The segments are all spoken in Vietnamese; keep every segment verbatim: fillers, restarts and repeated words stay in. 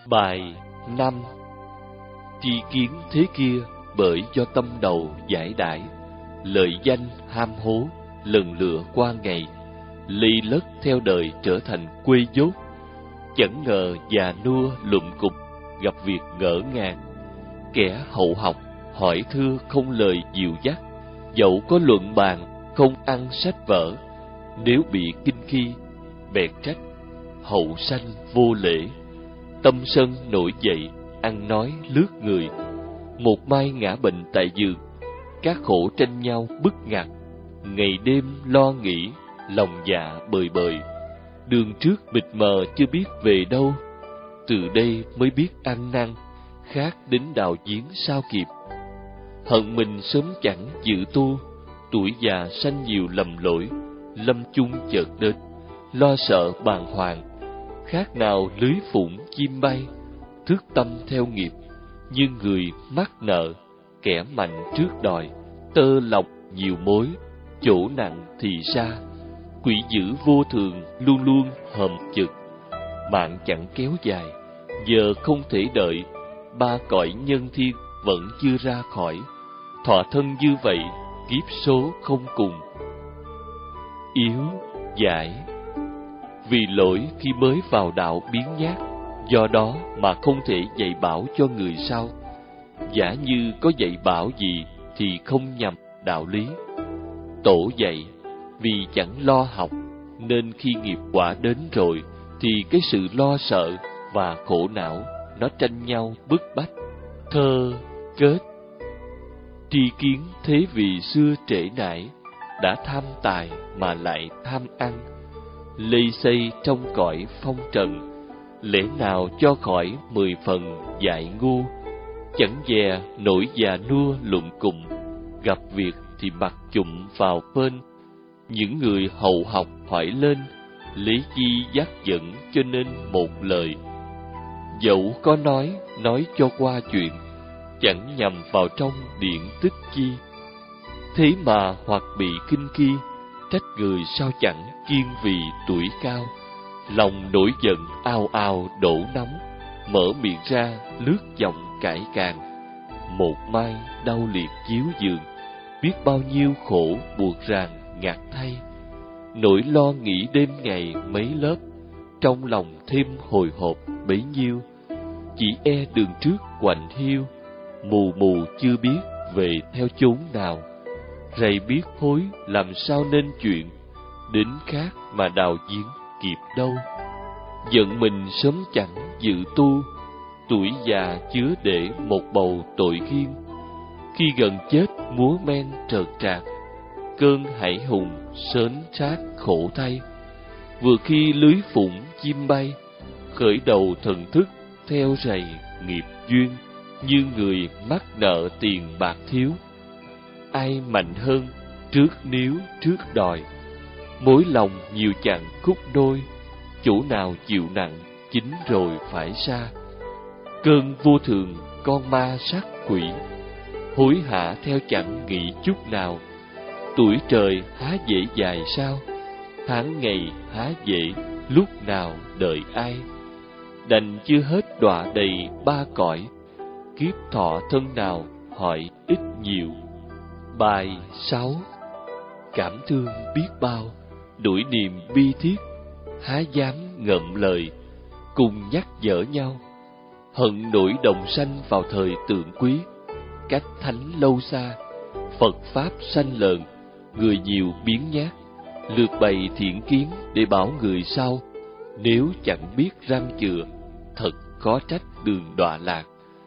Bài năm. Tri kiến thế kia bởi do tâm đầu giải đãi, lợi danh ham hố lần lựa qua ngày, ly lất theo đời trở thành quê dốt. Chẳng ngờ già nua lụm cục gặp việc ngỡ ngàng, kẻ hậu học hỏi thưa không lời dìu dắt, dẫu có luận bàn không ăn sách vở. Nếu bị kinh khi bèn trách hậu sanh vô lễ, tâm sân nổi dậy ăn nói lướt người. Một mai ngã bệnh tại giường, các khổ tranh nhau bức ngặt, ngày đêm lo nghĩ lòng dạ bời bời. Đường trước mịt mờ chưa biết về đâu, từ đây mới biết ăn năn, khác đến đào giếng sao kịp. Hận mình sớm chẳng dự tu, tuổi già sanh nhiều lầm lỗi. Lâm chung chợt đến, lo sợ bàng hoàng, khác nào lưới phụng chim bay. Thức tâm theo nghiệp, như người mắc nợ, kẻ mạnh trước đòi. Tơ lọc nhiều mối, chỗ nặng thì xa, quỷ dữ vô thường luôn luôn hầm chực. Mạng chẳng kéo dài, giờ không thể đợi, ba cõi nhân thiên vẫn chưa ra khỏi. Thọ thân như vậy, kiếp số không cùng. Yếu, giải. Vì lỗi khi mới vào đạo biến nhát, do đó mà không thể dạy bảo cho người sau. Giả như có dạy bảo gì thì không nhằm đạo lý. Tổ dạy, vì chẳng lo học, nên khi nghiệp quả đến rồi, thì cái sự lo sợ và khổ não nó tranh nhau bức bách. Thơ kết. Tri kiến thế vì xưa trễ nải, đã tham tài mà lại tham ăn, lây xây trong cõi phong trần, lẽ nào cho khỏi mười phần dại ngu. Chẳng dè nổi già nua lụm cụm, gặp việc thì mặc chụm vào bên. Những người hậu học hỏi lên, lý chi dắt dẫn cho nên một lời. Dẫu có nói, nói cho qua chuyện, chẳng nhằm vào trong điện tích chi. Thế mà hoặc bị kinh kỳ, trách người sao chẳng kiên vì tuổi cao. Lòng nổi giận ao ao đổ nóng, mở miệng ra lướt giọng cãi càng. Một mai đau liệt chiếu giường, biết bao nhiêu khổ buộc ràng ngạt thay. Nỗi lo nghĩ đêm ngày mấy lớp, trong lòng thêm hồi hộp bấy nhiêu. Chỉ e đường trước quạnh hiu, mù mù chưa biết về theo chốn nào. Rày biết hối làm sao nên chuyện, đến khác mà đào giếng kịp đâu. Giận mình sớm chẳng dự tu, tuổi già chứa để một bầu tội khiên. Khi gần chết múa men trợt trạc, cơn hải hùng sớn sát khổ thay. Vừa khi lưới phụng chim bay, khởi đầu thần thức theo rầy nghiệp duyên. Như người mắc nợ tiền bạc thiếu, ai mạnh hơn trước níu trước đòi. Mối lòng nhiều chặng khúc đôi, chỗ nào chịu nặng chính rồi phải xa. Cơn vô thường con ma sát quỷ, hối hả theo chẳng nghĩ chút nào. Tuổi trời há dễ dài sao, tháng ngày há dễ lúc nào đợi ai. Đành chưa hết đọa đầy ba cõi, kiếp thọ thân nào hỏi ít nhiều. Bài sáu. Cảm thương biết bao, đuổi niềm bi thiết, há dám ngậm lời, cùng nhắc nhở nhau. Hận nổi đồng sanh vào thời tượng quý, cách thánh lâu xa, Phật Pháp sanh lợn, người nhiều biến nhát. Lược bày thiện kiến để bảo người sau, nếu chẳng biết răng chừa, thật khó trách đường đọa lạc.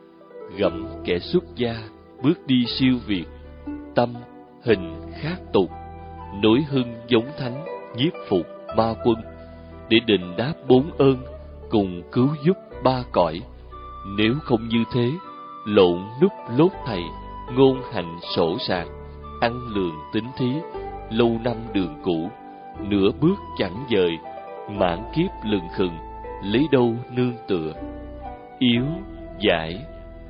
Gẫm kẻ xuất gia, bước đi siêu việt, tâm, hình khác tục, nối hưng giống thánh, nhiếp phục ma quân, để đền đáp bốn ơn, cùng cứu giúp ba cõi. Nếu không như thế, lộn núp lốt thầy, ngôn hành sổ sạc, ăn lường tính thí, lâu năm đường cũ, nửa bước chẳng dời, mãn kiếp lừng khừng, lấy đâu nương tựa. Yếu, giải.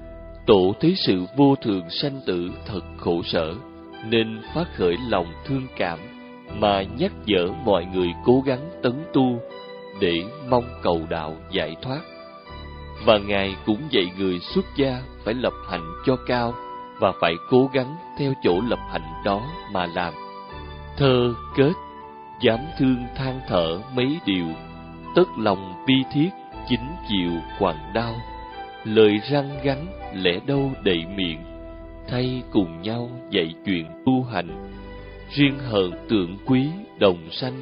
Tổ thấy sự vô thường sanh tử thật khổ sở, nên phát khởi lòng thương cảm, mà nhắc nhở mọi người cố gắng tấn tu, để mong cầu đạo giải thoát. Và Ngài cũng dạy người xuất gia phải lập hạnh cho cao và phải cố gắng theo chỗ lập hạnh đó mà làm. Thơ kết: dám thương than thở mấy điều, tất lòng bi thiết chính chịu quặn đau. Lời răng gắn lẽ đâu đầy miệng, thay cùng nhau dạy chuyện tu hành. Riêng hờn tượng quý đồng sanh,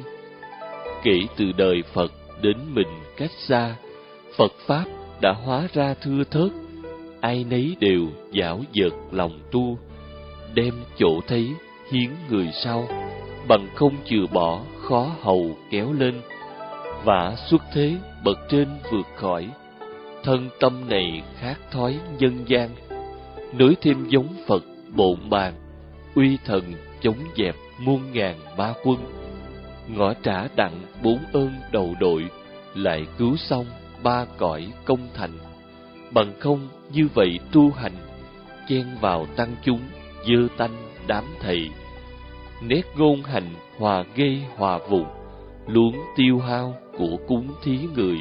kể từ đời Phật đến mình cách xa. Phật Pháp đã hóa ra thưa thớt, ai nấy đều dảo dợt lòng tu. Đem chỗ thấy hiến người sau, bằng không chừa bỏ khó hầu kéo lên. Vả xuất thế bậc trên vượt khỏi, thân tâm này khác thói nhân gian. Nối thêm giống Phật bộn bàn, uy thần chống dẹp muôn ngàn ma quân. Ngõ trả đặng bốn ơn đầu đội, lại cứu xong ba cõi công thành. Bằng không như vậy tu hành, chen vào tăng chúng dơ tanh đám thầy. Nét ngôn hành hòa gây hòa vụn, luống tiêu hao của cúng thí người.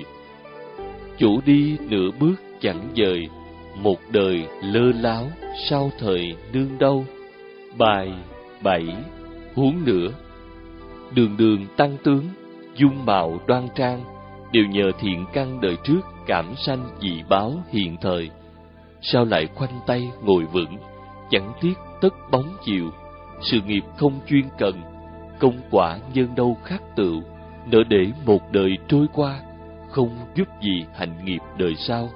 Chủ đi nửa bước chẳng dời, một đời lơ láo sau thời nương đâu. Bài bảy. Huống nữa, đường đường tăng tướng, dung mạo đoan trang, đều nhờ thiện căn đời trước cảm sanh dị báo hiện thời. Sao lại khoanh tay ngồi vững, chẳng tiếc tất bóng chiều. Sự nghiệp không chuyên cần, công quả nhân đâu khắc tựu, nỡ để một đời trôi qua, không giúp gì hành nghiệp đời sau.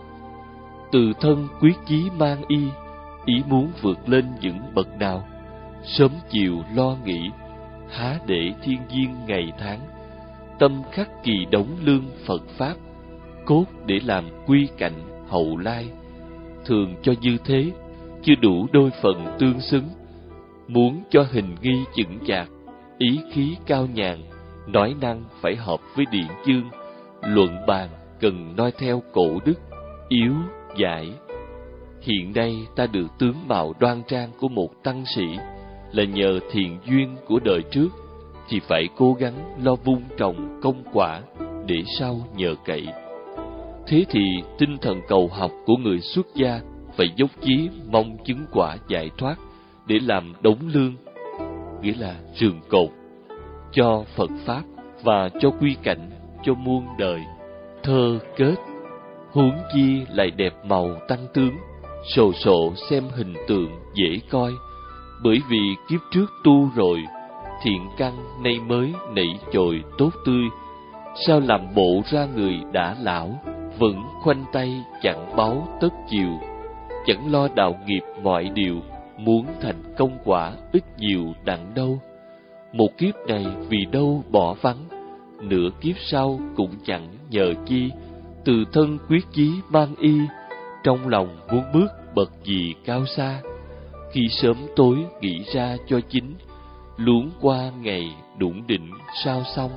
Từ thân quyết chí mang y, ý muốn vượt lên những bậc nào. Sớm chiều lo nghĩ, há để thiên duyên ngày tháng. Tâm khắc kỳ đống lương Phật Pháp, cốt để làm quy cảnh hậu lai. Thường cho như thế, chưa đủ đôi phần tương xứng. Muốn cho hình nghi chững chạc, ý khí cao nhàn, nói năng phải hợp với điển chương. Luận bàn cần noi theo cổ đức, yếu, giải. Hiện nay ta được tướng mạo đoan trang của một tăng sĩ, là nhờ thiện duyên của đời trước, thì phải cố gắng lo vun trồng công quả để sau nhờ cậy. Thế thì tinh thần cầu học của người xuất gia phải dốc chí mong chứng quả giải thoát để làm đống lương, nghĩa là rường cột, cho Phật Pháp và cho quy cảnh cho muôn đời. Thơ kết: huống chi lại đẹp màu tăng tướng, sồ sộ xem hình tượng dễ coi. Bởi vì kiếp trước tu rồi, thiện căn nay mới nảy chồi tốt tươi. Sao làm bộ ra người đã lão, vẫn khoanh tay chẳng báo tất chiều. Chẳng lo đạo nghiệp mọi điều, muốn thành công quả ít nhiều đặng đâu. Một kiếp này vì đâu bỏ vắng, nửa kiếp sau cũng chẳng nhờ chi. Từ thân quyết chí mang y, trong lòng muốn bước bậc gì cao xa. Khi sớm tối nghĩ ra cho chính, luống qua ngày đủng đỉnh sao xong.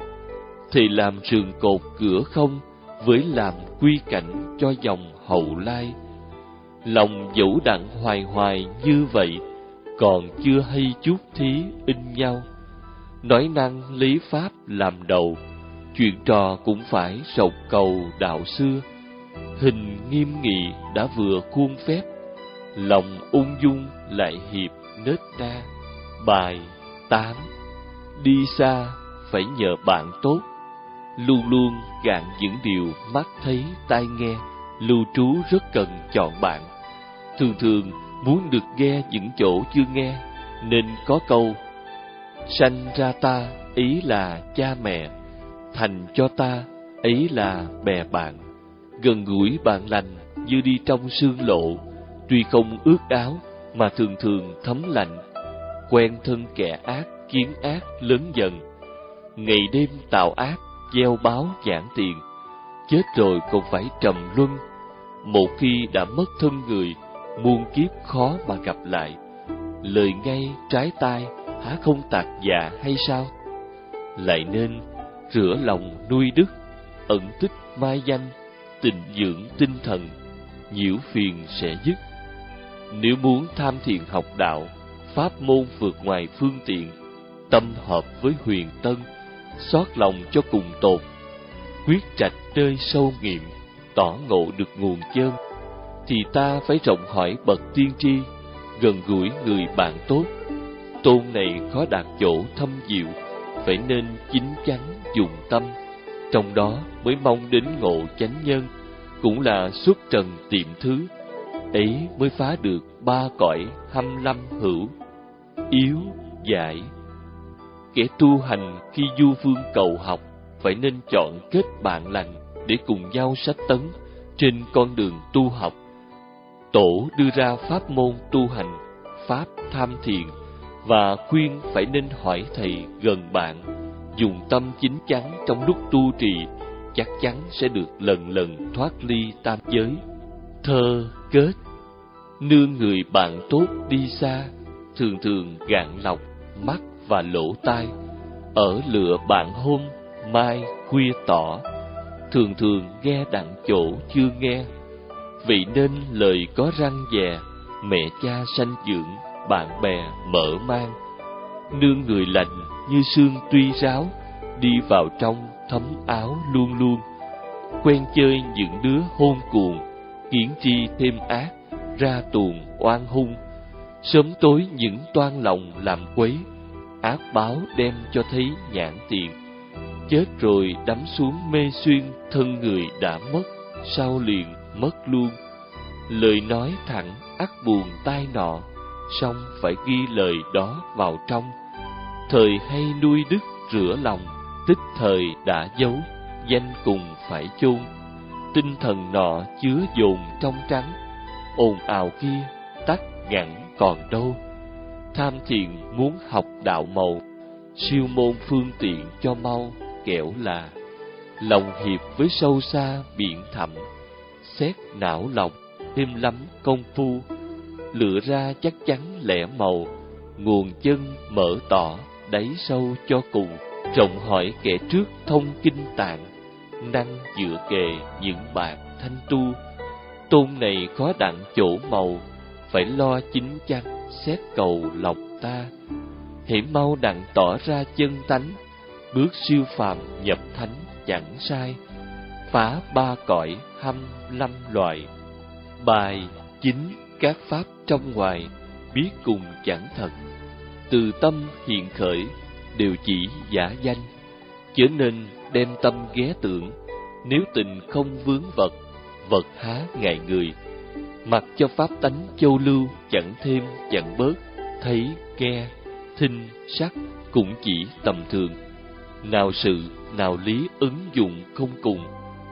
Thì làm sườn cột cửa không, với làm quy cảnh cho dòng hậu lai. Lòng dẫu đặng hoài hoài như vậy, còn chưa hay chút thí in nhau. Nói năng lý pháp làm đầu, chuyện trò cũng phải rộng cầu đạo xưa. Hình nghiêm nghị đã vừa khuôn phép, lòng ung dung lại hiệp nết na. Bài tám. Đi xa phải nhờ bạn tốt, luôn luôn gạn những điều mắt thấy tai nghe. Lưu trú rất cần chọn bạn, thường thường muốn được nghe những chỗ chưa nghe, nên có câu: sanh ra ta ý là cha mẹ, thành cho ta ấy là bè bạn. Gần gũi bạn lành như đi trong sương lộ, tuy không ướt áo mà thường thường thấm lạnh. Quen thân kẻ ác kiến ác lớn dần, ngày đêm tạo ác gieo báo giảng tiền. Chết rồi còn phải trầm luân, một khi đã mất thân người, muôn kiếp khó mà gặp lại. Lời ngay trái tai há không tạc dạ hay sao? Lại nên rửa lòng nuôi đức, ẩn tích mai danh, tịnh dưỡng tinh thần, nhiễu phiền sẽ dứt. Nếu muốn tham thiền học đạo, pháp môn vượt ngoài phương tiện, tâm hợp với huyền tân, xót lòng cho cùng tột, quyết trạch nơi sâu nghiệm, tỏ ngộ được nguồn chân, thì ta phải rộng hỏi bậc tiên tri, gần gũi người bạn tốt. Tôn này khó đạt chỗ thâm diệu, phải nên chín chắn dùng tâm, trong đó mới mong đến ngộ chánh nhân, cũng là xuất trần tiệm thứ, ấy mới phá được ba cõi hăm lâm hữu, yếu, giải. Kẻ tu hành khi du phương cầu học, phải nên chọn kết bạn lành để cùng nhau sách tấn trên con đường tu học. Tổ đưa ra pháp môn tu hành, pháp tham thiền, và khuyên phải nên hỏi thầy gần bạn, dùng tâm chính chắn trong lúc tu trì, chắc chắn sẽ được lần lần thoát ly tam giới. Thơ kết: nương người bạn tốt đi xa, thường thường gạn lọc mắt và lỗ tai, ở lựa bạn hôm mai khuya tỏ, thường thường nghe đặng chỗ chưa nghe. Vậy nên lời có răng dè, mẹ cha sanh dưỡng, bạn bè mở mang. Nương người lành như xương tuy ráo, đi vào trong thấm áo luôn luôn. Quen chơi những đứa hôn cuồng, kiến tri thêm ác, ra tuồng oan hung. Sớm tối những toan lòng làm quấy, ác báo đem cho thấy nhãn tiền. Chết rồi đắm xuống mê xuyên, thân người đã mất, sau liền mất luôn. Lời nói thẳng ắt buồn tai nọ, song phải ghi lời đó vào trong. Thời hay nuôi đức rửa lòng, tích thời đã giấu, danh cùng phải chôn. Tinh thần nọ chứa dồn trong trắng, ồn ào kia tắt ngẳn còn đâu. Tham thiền muốn học đạo màu, siêu môn phương tiện cho mau, kẻo là lòng hiệp với sâu xa biển thẳm. Xét não lòng thêm lắm công phu, lựa ra chắc chắn lẻ màu, nguồn chân mở tỏ đáy sâu cho cùng. Rộng hỏi kẻ trước thông kinh tạng, năng dựa kề những bạn thanh tu. Tôn này khó đặng chỗ màu, phải lo chính chắn xét cầu lòng ta. Hãy mau đặng tỏ ra chân tánh, bước siêu phàm nhập thánh chẳng sai. Phá ba cõi hăm lâm loại. Bài chính các pháp trong ngoài, biết cùng chẳng thật. Từ tâm hiện khởi, đều chỉ giả danh. Chớ nên đem tâm ghé tưởng, nếu tình không vướng vật, vật há ngại người. Mặc cho pháp tánh châu lưu, chẳng thêm chẳng bớt. Thấy, nghe, thinh, sắc cũng chỉ tầm thường. Nào sự, nào lý ứng dụng không cùng.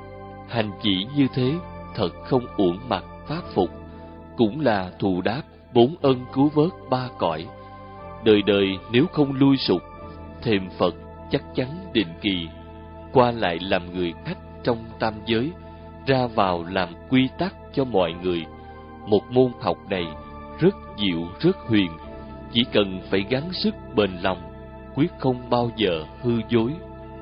Hành chỉ như thế, thật không uổng mặt pháp phục, cũng là thù đáp bốn ân cứu vớt ba cõi. Đời đời nếu không lui sụp, thềm Phật chắc chắn định kỳ. Qua lại làm người khách trong tam giới, ra vào làm quy tắc cho mọi người. Một môn học này rất diệu rất huyền, chỉ cần phải gắng sức bền lòng, quyết không bao giờ hư dối.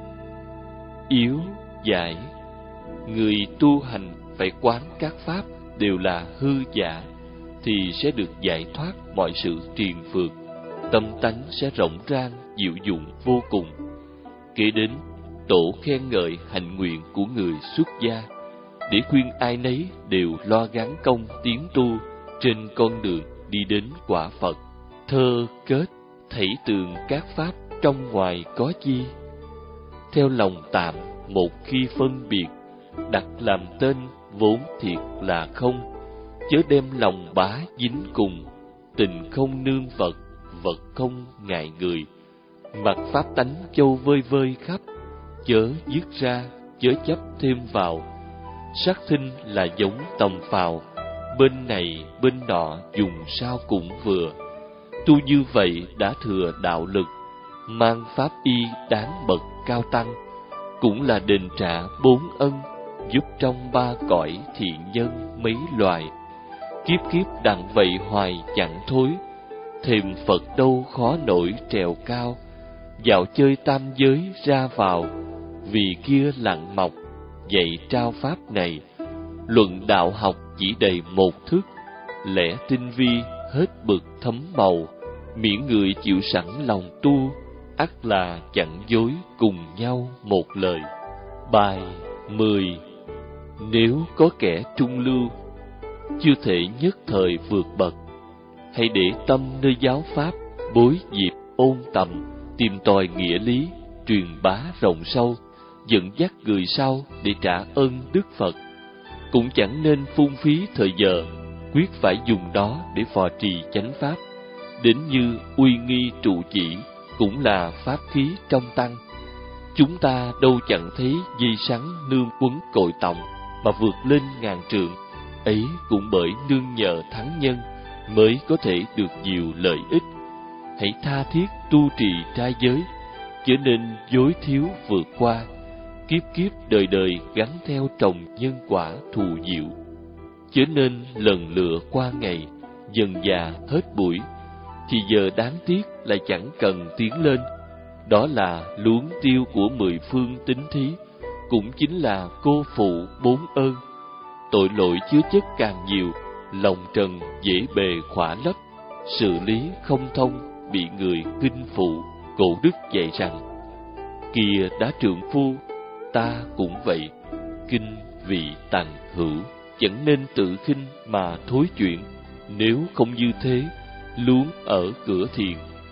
Yếu, giải. Người tu hành phải quán các pháp đều là hư giả, thì sẽ được giải thoát mọi sự triền phược, tâm tánh sẽ rộng rang diệu dụng vô cùng. Kể đến tổ khen ngợi hạnh nguyện của người xuất gia, để khuyên ai nấy đều lo gắng công tiến tu trên con đường đi đến quả Phật. Thơ kết: thảy tường các pháp trong ngoài có chi, theo lòng tạm một khi phân biệt, đặt làm tên vốn thiệt là không. Chớ đem lòng bá dính cùng, tình không nương vật, vật không ngại người. Mặc pháp tánh châu vơi vơi khắp, chớ dứt ra, chớ chấp thêm vào. Sắc thinh là giống tầm phào, bên này bên nọ dùng sao cũng vừa. Tu như vậy đã thừa đạo lực, mang pháp y đáng bậc cao tăng, cũng là đền trả bốn ân, giúp trong ba cõi thiện nhân mấy loài. Kiếp kiếp đặng vậy hoài chẳng thôi, thềm Phật đâu khó nổi trèo cao. Dạo chơi tam giới ra vào, vì kia lặng mọc dạy trao pháp này. Luận đạo học chỉ đầy một thức, lẽ tinh vi hết bực thấm màu. Miễn người chịu sẵn lòng tu, ắt là chẳng dối cùng nhau một lời. Bài mười. Nếu có kẻ trung lưu, chưa thể nhất thời vượt bậc, hãy để tâm nơi giáo pháp, bối dịp ôn tầm, tìm tòi nghĩa lý, truyền bá rộng sâu, dẫn dắt người sau để trả ơn Đức Phật. Cũng chẳng nên phung phí thời giờ, quyết phải dùng đó để phò trì chánh pháp. Đến như uy nghi trụ chỉ cũng là pháp khí trong tăng. Chúng ta đâu chẳng thấy dây sắn nương quấn cội tòng mà vượt lên ngàn trượng, ấy cũng bởi nương nhờ thắng nhân mới có thể được nhiều lợi ích. Hãy tha thiết tu trì trai giới, chớ nên dối thiếu vượt qua. Kiếp kiếp đời đời gắn theo trồng nhân quả thù diệu, chớ nên lần lựa qua ngày, dần già hết buổi, thì giờ đáng tiếc lại chẳng cần tiến lên. Đó là luống tiêu của mười phương tín thí, cũng chính là cô phụ bốn ơn. Tội lỗi chứa chất càng nhiều, lòng trần dễ bề khỏa lấp, xử lý không thông, bị người khinh phụ. Cổ đức dạy rằng: kìa đã trượng phu, ta cũng vậy, kinh vị tằng hữu. Chẳng nên tự khinh mà thối chuyện, nếu không như thế, luống ở cửa thiền.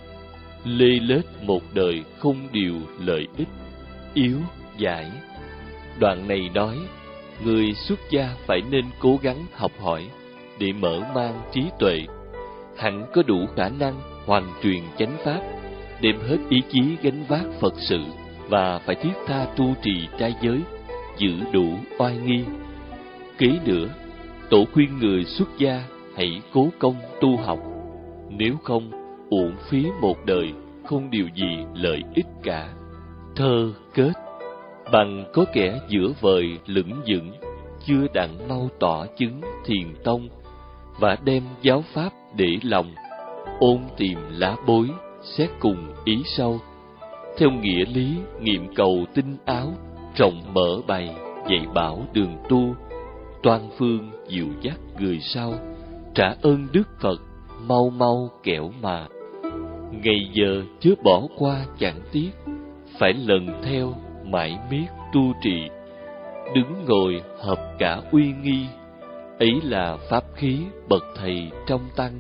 Lê lết một đời không điều lợi ích, yếu giải. Đoạn này nói, người xuất gia phải nên cố gắng học hỏi để mở mang trí tuệ, hẳn có đủ khả năng hoàn truyền chánh pháp, đem hết ý chí gánh vác Phật sự, và phải thiết tha tu trì trai giới, giữ đủ oai nghi. Kế nữa, tổ khuyên người xuất gia hãy cố công tu học, nếu không uổng phí một đời, không điều gì lợi ích cả. Thơ kết: bằng có kẻ giữa vời lững dững, chưa đặng mau tỏ chứng thiền tông, và đem giáo pháp để lòng, ôn tìm lá bối, xét cùng ý sâu. Theo nghĩa lý nghiệm cầu tinh áo, rộng mở bày dạy bảo đường tu, toan phương dịu dắt người sau, trả ơn Đức Phật mau mau kẻo mà. Ngày giờ chớ bỏ qua chẳng tiếc, phải lần theo mãi miết tu trì. Đứng ngồi hợp cả uy nghi, ấy là pháp khí bậc thầy trong tăng.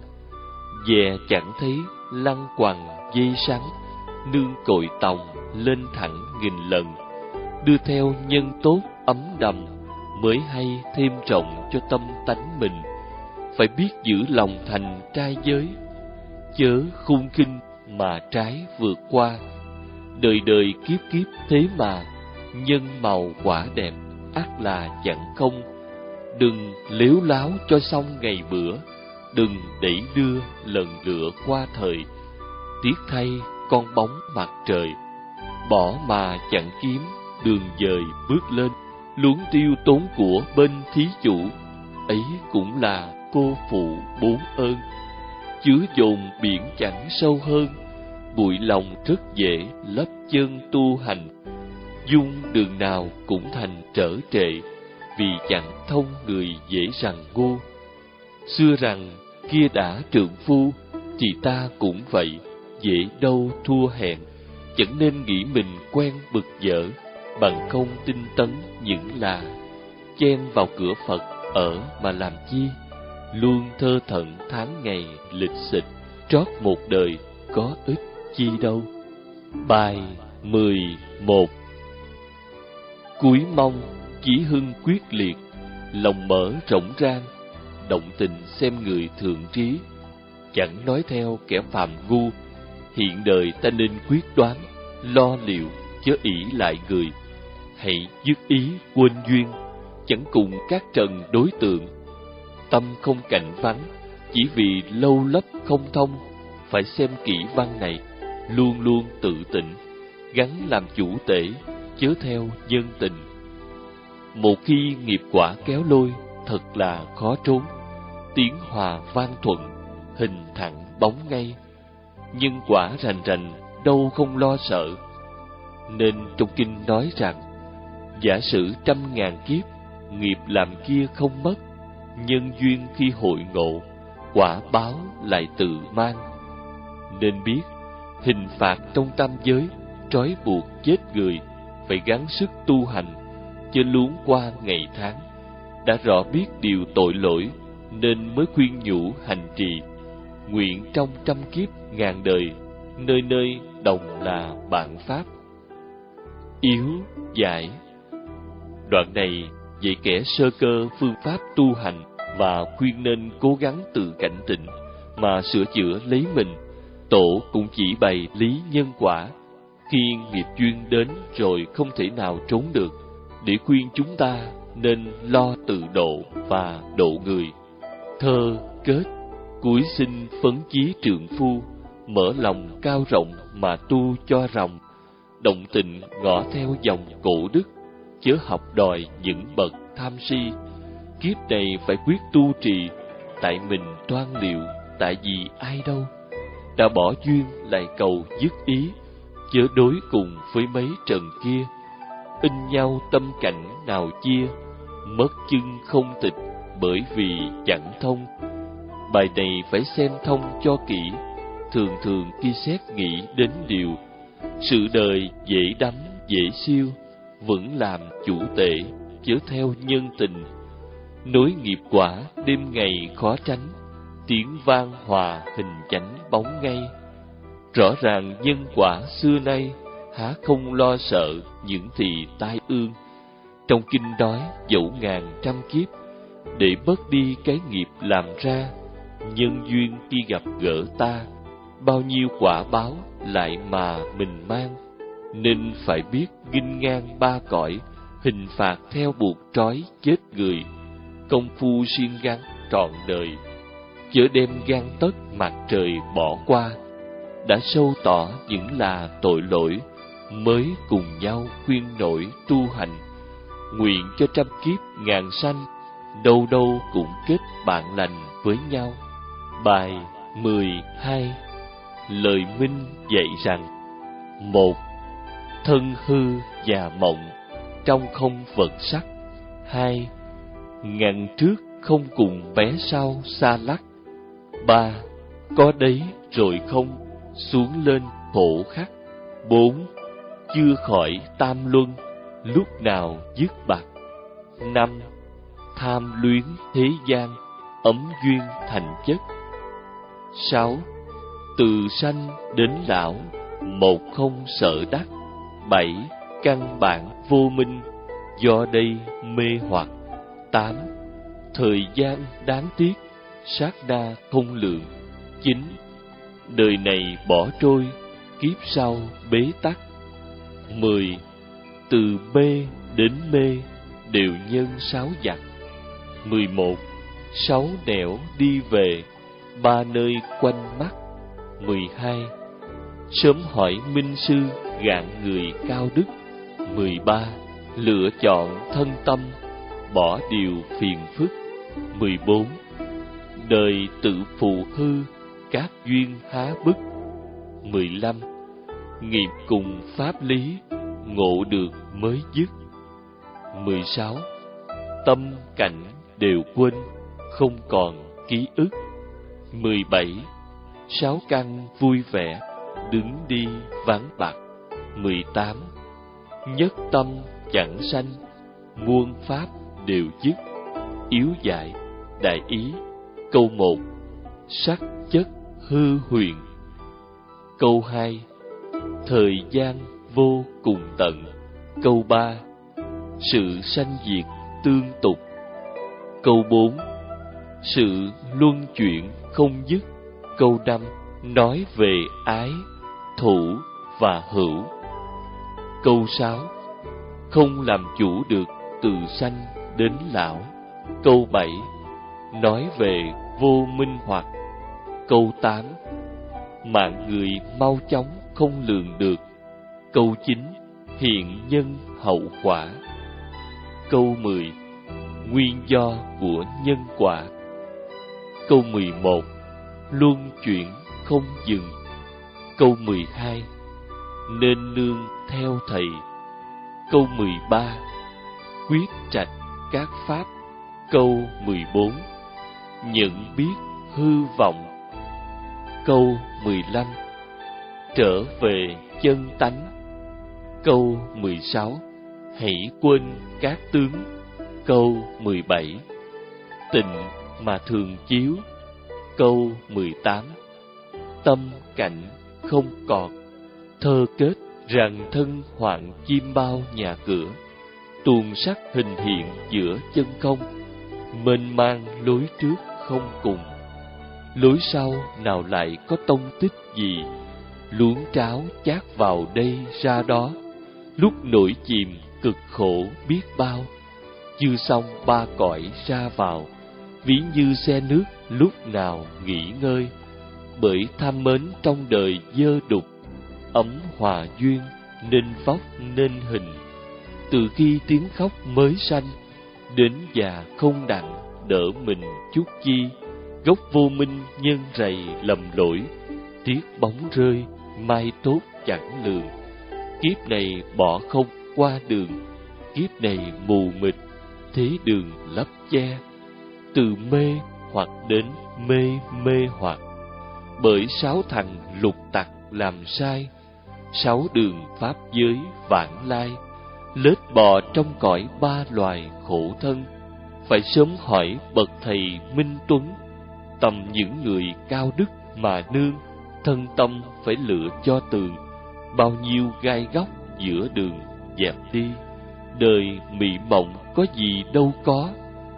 Dè chẳng thấy lăng quằn dây sắn, nương cội tòng lên thẳng nghìn lần. Đưa theo nhân tốt ấm đầm, mới hay thêm trọng cho tâm tánh mình. Phải biết giữ lòng thành trai giới, chớ khung khinh mà trái vượt qua. Đời đời kiếp kiếp thế mà, nhân màu quả đẹp ắt là chẳng không. Đừng lếu láo cho xong ngày bữa, đừng đẩy đưa lần lựa qua thời. Tiếc thay con bóng mặt trời, bỏ mà chẳng kiếm đường dời bước lên. Luống tiêu tốn của bên thí chủ, ấy cũng là cô phụ bốn ơn. Chứa dồn biển chẳng sâu hơn, bụi lòng rất dễ lấp chân tu hành. Dung đường nào cũng thành trở trệ, vì chẳng thông người dễ rằng ngu. Xưa rằng kia đã trượng phu, thì ta cũng vậy, dễ đâu thua hèn. Chẳng nên nghĩ mình quen bực dở, bằng không tinh tấn những là. Chen vào cửa Phật ở mà làm chi, luôn thơ thẩn tháng ngày lịch xịch, trót một đời có ích chi đâu. Bài mười một. Cuối mong chí hưng quyết liệt, lòng mở rộng rang, động tình xem người thượng trí. Chẳng nói theo kẻ phàm ngu, hiện đời ta nên quyết đoán, lo liệu chớ ỷ lại người. Hãy dứt ý quên duyên, chẳng cùng các trần đối tượng. Tâm không cạnh vắng, chỉ vì lâu lấp không thông. Phải xem kỹ văn này, luôn luôn tự tỉnh, gắn làm chủ tể, chớ theo nhân tình. Một khi nghiệp quả kéo lôi, thật là khó trốn. Tiếng hòa vang thuận, hình thẳng bóng ngay. Nhân quả rành rành, đâu không lo sợ. Nên trong kinh nói rằng, giả sử trăm ngàn kiếp, nghiệp làm kia không mất, nhân duyên khi hội ngộ, quả báo lại tự mang. Nên biết, hình phạt trong tam giới, trói buộc chết người, phải gắng sức tu hành, chớ luống qua ngày tháng, đã rõ biết điều tội lỗi nên mới khuyên nhủ hành trì. Nguyện trong trăm kiếp ngàn đời, nơi nơi đồng là bạn pháp. Yếu giải. Đoạn này dạy kẻ sơ cơ phương pháp tu hành và khuyên nên cố gắng tự cảnh tỉnh mà sửa chữa lấy mình. Tổ cũng chỉ bày lý nhân quả, khi nghiệp duyên đến rồi không thể nào trốn được, để khuyên chúng ta nên lo tự độ và độ người. Thơ kết: cuối sinh phấn chí trượng phu, mở lòng cao rộng mà tu cho ròng. Động tình ngõ theo dòng cổ đức, chớ học đòi những bậc tham si. Kiếp này phải quyết tu trì, tại mình toan liệu, tại vì ai đâu. Đã bỏ duyên lại cầu dứt ý, chớ đối cùng với mấy trần kia. In nhau tâm cảnh nào chia, mất chân không tịch bởi vì chẳng thông. Bài này phải xem thông cho kỹ, thường thường khi xét nghĩ đến điều. Sự đời dễ đắm dễ siêu, vẫn làm chủ tể, chớ theo nhân tình. Nối nghiệp quả đêm ngày khó tránh, tiếng vang hòa hình chánh bóng ngay. Rõ ràng nhân quả xưa nay, há không lo sợ những thì tai ương. Trong kinh nói dẫu ngàn trăm kiếp, để bớt đi cái nghiệp làm ra. Nhân duyên khi gặp gỡ ta, bao nhiêu quả báo lại mà mình mang. Nên phải biết nghinh ngang ba cõi, hình phạt theo buộc trói chết người. Công phu siêng gắn trọn đời, chớ đem gan tất mặt trời bỏ qua. Đã sâu tỏ những là tội lỗi, mới cùng nhau khuyên nổi tu hành. Nguyện cho trăm kiếp ngàn sanh, đâu đâu cũng kết bạn lành với nhau. Bài mười hai. Lời minh dạy rằng: một. Thân hư và mộng, trong không vật sắc. Hai. Ngàn trước không cùng bé sau xa lắc. Ba. Có đấy rồi không, xuống lên khổ khắc. Bốn. Chưa khỏi tam luân, lúc nào dứt bạc. Năm. Tham luyến thế gian, ấm duyên thành chất. Sáu. Từ sanh đến lão, một không sợ đắc. Bảy. Căn bản vô minh, do đây mê hoặc. Tám. Thời gian đáng tiếc, sát na không lượng. Chín. Đời này bỏ trôi, kiếp sau bế tắc. Mười. Từ mê đến mê, đều nhân sáu giặc. Mười một. Sáu nẻo đi về, ba nơi quanh mắt. Mười hai. Sớm hỏi minh sư, gạn người cao đức. Mười ba. Lựa chọn thân tâm, bỏ điều phiền phức. Mười bốn. Đời tự phù hư, các duyên há bức. Mười lăm. Nghiệp cùng pháp lý, ngộ được mới dứt. Mười sáu. Tâm cảnh đều quên, không còn ký ức. Mười bảy. Sáu căn vui vẻ, đứng đi vắng bạc. Mười tám. Nhất tâm chẳng sanh, muôn pháp đều dứt. Yếu dại đại ý. Câu một. Sắc chất hư huyền. Câu hai. Thời gian vô cùng tận. Câu ba. Sự sanh diệt tương tục. Câu bốn. Sự luân chuyển không dứt. Câu năm. Nói về ái, thủ và hữu. Câu sáu. Không làm chủ được từ sanh đến lão. Câu bảy. Nói về vô minh hoặc. Câu tám. Mạng người mau chóng không lường được. Câu chín. Hiện nhân hậu quả. Câu mười. Nguyên do của nhân quả. Câu mười một. Luân chuyển không dừng. Câu mười hai. Nên nương theo thầy. Câu mười ba. Quyết trạch các pháp. Câu mười bốn. Nhận biết hư vọng. Câu mười lăm. Trở về chân tánh. Câu mười sáu. Hãy quên các tướng. câu mười bảy. Tịnh mà thường chiếu, câu mười tám. Tâm cảnh không còn, thơ kết rằng thân hoạn chim bao nhà cửa, tuồng sắc hình hiện giữa chân không, mênh mang lối trước không cùng, lối sau nào lại có tông tích gì, luống tráo chát vào đây ra đó, lúc nổi chìm cực khổ biết bao, chưa xong ba cõi ra vào, ví như xe nước lúc nào nghỉ ngơi, bởi tham mến trong đời dơ đục, ấm hòa duyên nên vóc nên hình, từ khi tiếng khóc mới sanh, đến già không đặng đỡ mình chút chi, gốc vô minh nhân rầy lầm lỗi, tiếc bóng rơi mai tốt chẳng lường, kiếp này bỏ không qua đường, kiếp này mù mịt thế đường lấp che, từ mê hoặc đến mê mê hoặc, bởi sáu thằng lục tặc làm sai, sáu đường pháp giới vãng lai, lết bò trong cõi ba loài khổ thân, phải sớm hỏi bậc thầy minh tuấn, tầm những người cao đức mà nương, thân tâm phải lựa cho tường, bao nhiêu gai góc giữa đường dẹp đi, đời mị mộng có gì đâu có,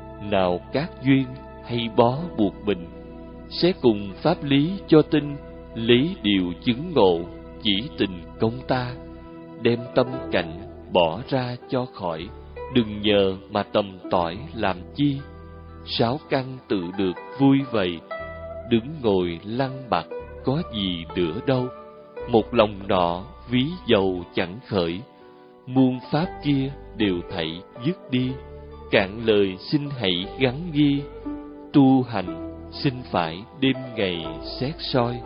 nào các duyên hay bó buộc mình, sẽ cùng pháp lý cho tin, lý điều chứng ngộ, chỉ tình công ta, đem tâm cảnh bỏ ra cho khỏi, đừng nhờ mà tầm tỏi làm chi, sáu căn tự được vui vậy, đứng ngồi lăn bặt có gì nữa đâu, một lòng nọ ví dầu chẳng khởi, muôn pháp kia đều thảy dứt đi, cạn lời xin hãy gắn ghi, tu hành xin phải đêm ngày xét soi.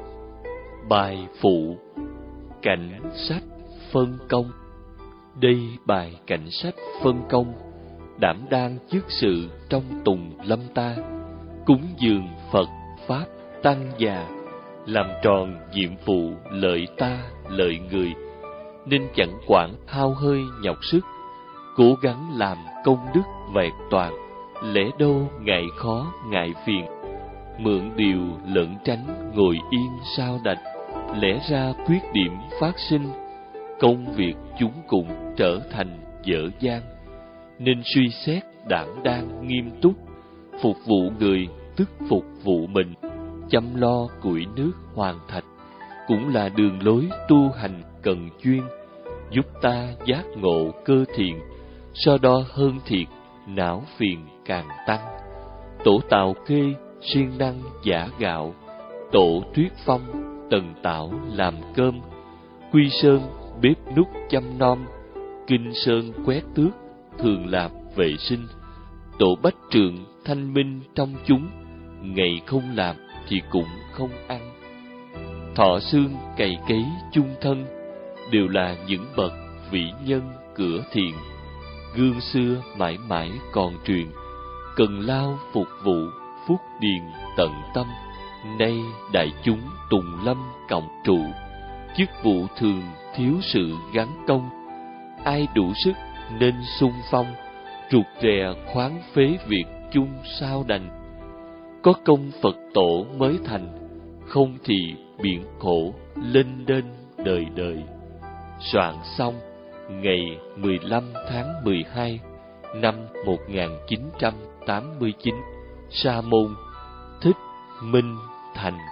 Bài phụ: cảnh sách phân công. Đây bài cảnh sách phân công, đảm đang chức sự trong tùng lâm ta, cúng dường Phật Pháp Tăng già, làm tròn nhiệm vụ lợi ta lợi người, nên chẳng quản hao hơi nhọc sức, cố gắng làm công đức vẹn toàn, lẽ đâu ngại khó ngại phiền, mượn điều lẫn tránh ngồi yên sao đành, lẽ ra khuyết điểm phát sinh, công việc chúng cùng trở thành dở dang, nên suy xét đảm đang nghiêm túc, phục vụ người tức phục vụ mình, chăm lo củi nước hoàn thạch, cũng là đường lối tu hành cần chuyên, giúp ta giác ngộ cơ thiện, so đo hơn thiệt não phiền càng tăng. Tổ Tào Kê siêng năng giả gạo, tổ Tuyết Phong tần tảo làm cơm, Quy Sơn bếp núc chăm nom, Kinh Sơn quét tước thường làm vệ sinh, tổ Bách Trượng thanh minh trong chúng, ngày không làm thì cũng không ăn. Thọ xương cày cấy chung thân, đều là những bậc vĩ nhân cửa thiện, gương xưa mãi mãi còn truyền, cần lao phục vụ phúc điền tận tâm. Nay đại chúng tùng lâm cộng trụ, chức vụ thường thiếu sự gắn công, ai đủ sức nên xung phong, trục rè khoáng phế việc chung sao đành. Có công Phật tổ mới thành, không thì biển khổ lênh đênh đời đời. Soạn xong ngày mười lăm tháng mười hai năm một nghìn chín trăm tám mươi chín, Sa Môn Thích Minh Thành.